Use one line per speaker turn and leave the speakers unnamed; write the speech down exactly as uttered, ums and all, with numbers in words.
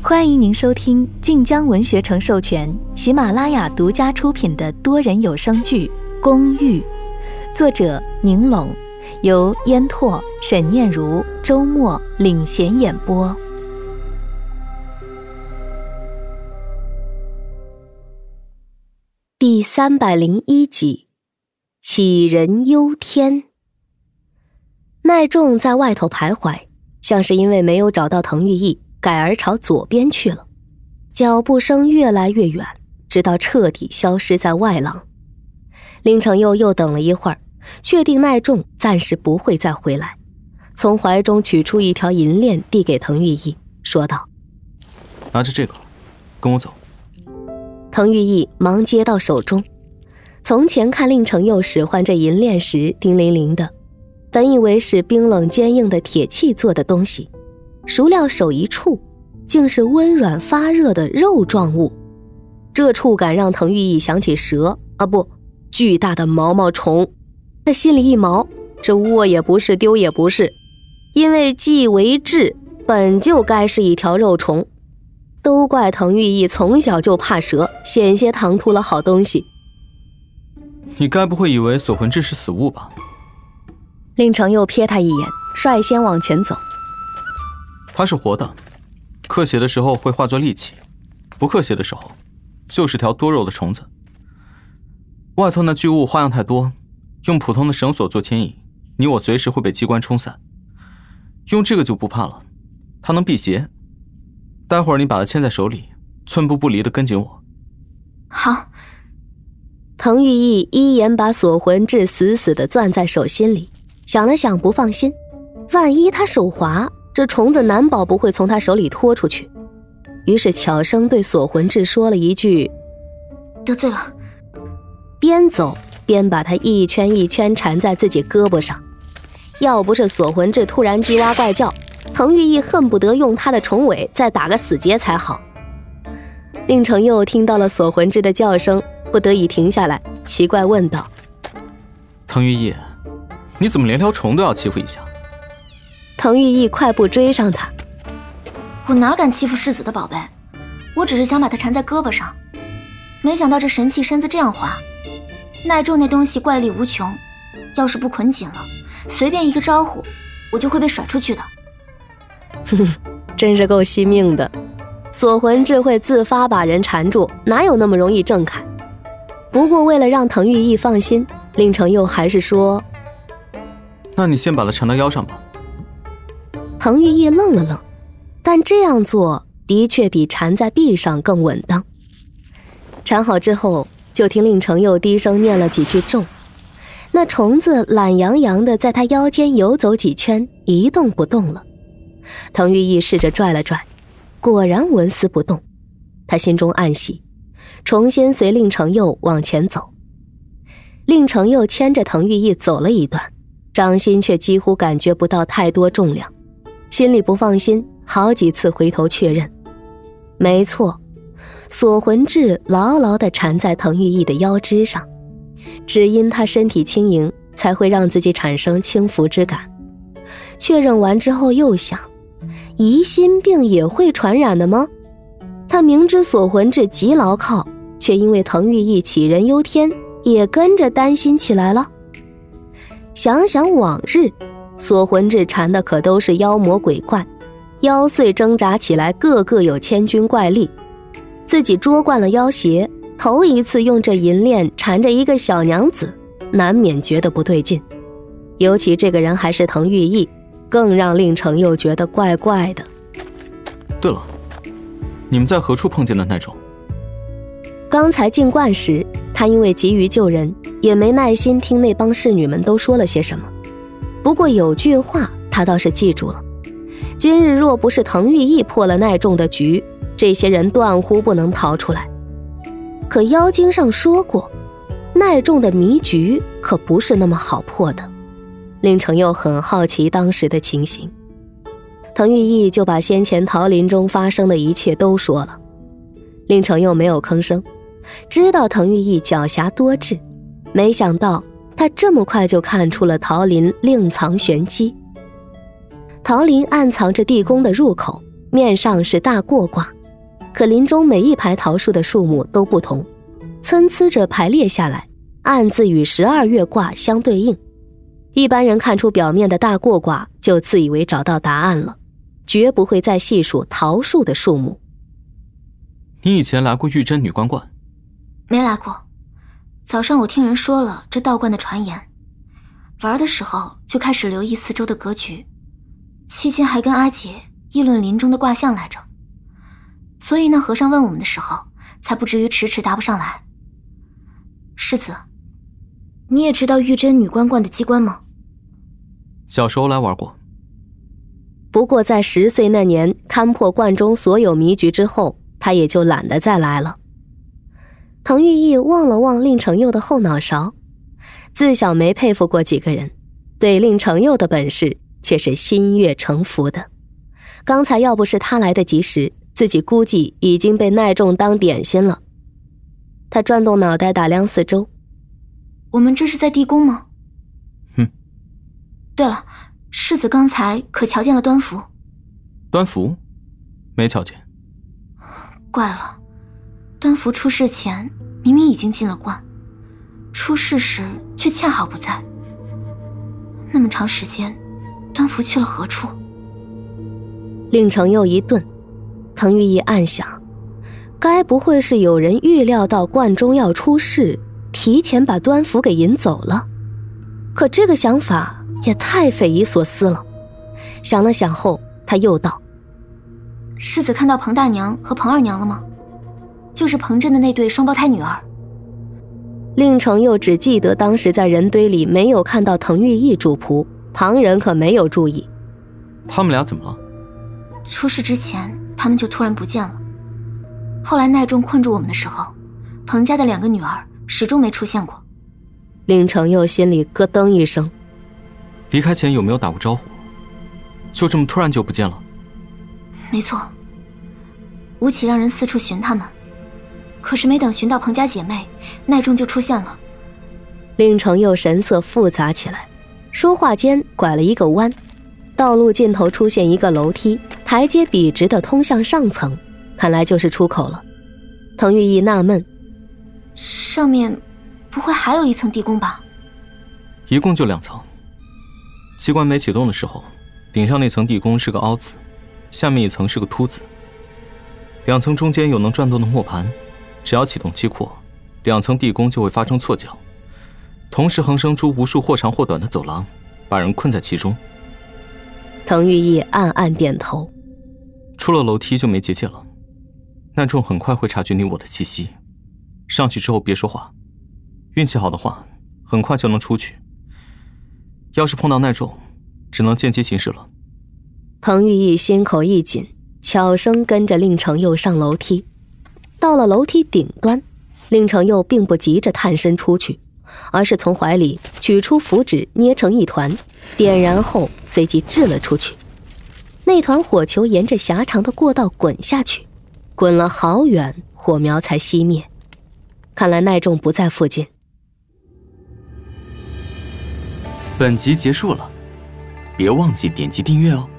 欢迎您收听晋江文学城授权、喜马拉雅独家出品的多人有声剧《公寓》，作者宁拢，由烟拓、沈念如、周末领衔演播。第三百零一集，杞人忧天。奈仲在外头徘徊，像是因为没有找到滕玉义，改而朝左边去了，脚步声越来越远，直到彻底消失在外廊。林承佑又等了一会儿，确定奈仲暂时不会再回来，从怀中取出一条银链递给滕玉义，说道：
拿着这个跟我走。
滕玉义忙接到手中，从前看令承佑使唤这银链时叮铃铃的，本以为是冰冷坚硬的铁器做的东西，孰料手一触，竟是温软发热的肉状物。这触感让滕玉义想起蛇啊不，巨大的毛毛虫。他心里一毛，这握也不是，丢也不是，因为既为质，本就该是一条肉虫。都怪滕玉义从小就怕蛇，险些唐突了好东西。
你该不会以为锁魂质是死物吧？
令承佑瞥他一眼，率先往前走。
它是活的，刻血的时候会化作利器，不刻血的时候就是条多肉的虫子。外头那巨物花样太多，用普通的绳索做牵引，你我随时会被机关冲散。用这个就不怕了，它能辟邪。待会儿你把它牵在手里，寸步不离地跟紧我。
好。滕玉义一言把锁魂质死死地攥在手心里，想了想不放心，万一他手滑，这虫子难保不会从他手里拖出去。于是悄声对锁魂质说了一句：得罪了，边走边把它一圈一圈缠在自己胳膊上。要不是锁魂质突然叽哇怪叫，滕玉义恨不得用他的虫尾再打个死结才好。令承佑听到了锁魂质的叫声，不得已停下来，奇怪问道：
滕玉义，你怎么连条虫都要欺负一下？
滕玉义快步追上他：
我哪敢欺负世子的宝贝，我只是想把它缠在胳膊上，没想到这神器身子这样滑。奈仲那东西怪力无穷，要是不捆紧了，随便一个招呼，我就会被甩出去的。
哼哼，真是够惜命的。锁魂质会自发把人缠住，哪有那么容易挣开？不过为了让滕玉义放心，令承佑还是说：
那你先把它缠到腰上吧。
滕玉义愣了愣，但这样做的确比缠在臂上更稳当。缠好之后，就听令承佑低声念了几句咒，那虫子懒洋洋地在他腰间游走几圈，一动不动了。滕玉义试着拽了拽，果然纹丝不动。他心中暗喜，重新随令承佑往前走。令承佑牵着滕玉义走了一段，掌心却几乎感觉不到太多重量，心里不放心，好几次回头确认。没错，锁魂质牢牢地缠在滕玉义的腰肢上，只因他身体轻盈，才会让自己产生轻浮之感。确认完之后又想，疑心病也会传染的吗？他明知锁魂质极牢靠，却因为滕玉义杞人忧天，也跟着担心起来了。想想往日，锁魂质缠的可都是妖魔鬼怪，妖祟挣扎起来个个有千钧怪力，自己捉惯了妖邪，头一次用这银链缠着一个小娘子，难免觉得不对劲。尤其这个人还是滕玉义，更让令承佑觉得怪怪的。
对了，你们在何处碰见的奈仲？
刚才进观时，他因为急于救人，也没耐心听那帮侍女们都说了些什么。不过有句话他倒是记住了，今日若不是滕玉义破了奈仲的局，这些人断乎不能逃出来。可妖经上说过，奈仲的迷局可不是那么好破的。令承佑很好奇当时的情形，滕玉义就把先前桃林中发生的一切都说了。令承佑没有吭声，知道滕玉义狡黠多智，没想到他这么快就看出了桃林另藏玄机。桃林暗藏着地宫的入口，面上是大过卦， 可林中每一排桃树的树木都不同，参差着排列下来，暗自与十二月卦相对应。一般人看出表面的大过卦，就自以为找到答案了，绝不会再细数桃树的数目。
你以前来过玉真女官观？
没来过。早上我听人说了这道观的传言，玩的时候就开始留意四周的格局，期间还跟阿姐议论林中的卦象来着。所以那和尚问我们的时候，才不至于迟迟答不上来。世子，你也知道玉真女官观的机关吗？
小时候来玩过。
不过在十岁那年勘破观中所有迷局之后，他也就懒得再来了。滕玉义望了望令程佑的后脑勺，自小没佩服过几个人，对令程佑的本事却是心悦诚服的。刚才要不是他来得及时，自己估计已经被奈仲当点心了。他转动脑袋打量四周。
我们这是在地宫吗？
嗯。
对了，世子刚才可瞧见了端符？
端符？没瞧见。
怪了，端符出事前明明已经进了观，出事时却恰好不在。那么长时间，端符去了何处？
令程佑一顿，滕玉义暗想，该不会是有人预料到观中要出事，提前把端符给引走了？可这个想法也太匪夷所思了。想了想后，他又道：
世子看到彭大娘和彭二娘了吗？就是彭镇的那对双胞胎女儿。
令程佑只记得当时在人堆里没有看到滕玉义主仆，旁人可没有注意。
他们俩怎么了？
出事之前他们就突然不见了，后来奈仲困住我们的时候，彭家的两个女儿始终没出现过。
令程佑心里咯噔一声。
离开前有没有打过招呼？就这么突然就不见了？
没错，吴起让人四处寻他们，可是没等寻到彭家姐妹，奈仲就出现了。
令程佑神色复杂起来，说话间拐了一个弯，道路尽头出现一个楼梯，台阶笔直的通向上层，看来就是出口了。滕玉义纳闷，
上面不会还有一层地宫吧？
一共就两层。机关没启动的时候，顶上那层地宫是个凹字，下面一层是个凸字，两层中间有能转动的磨盘，只要启动机括，两层地宫就会发生错角，同时横生出无数或长或短的走廊，把人困在其中。
滕玉义暗暗点头。
出了楼梯就没结界了，奈仲很快会察觉你我的气息，上去之后别说话，运气好的话很快就能出去，要是碰到奈仲只能间接行事了。
滕玉义心口一紧，悄声跟着令程佑上楼梯。到了楼梯顶端，令程佑并不急着探身出去，而是从怀里取出符纸捏成一团，点燃后随即掷了出去。那团火球沿着狭长的过道滚下去，滚了好远，火苗才熄灭。看来奈仲不在附近。
本集结束了，别忘记点击订阅哦。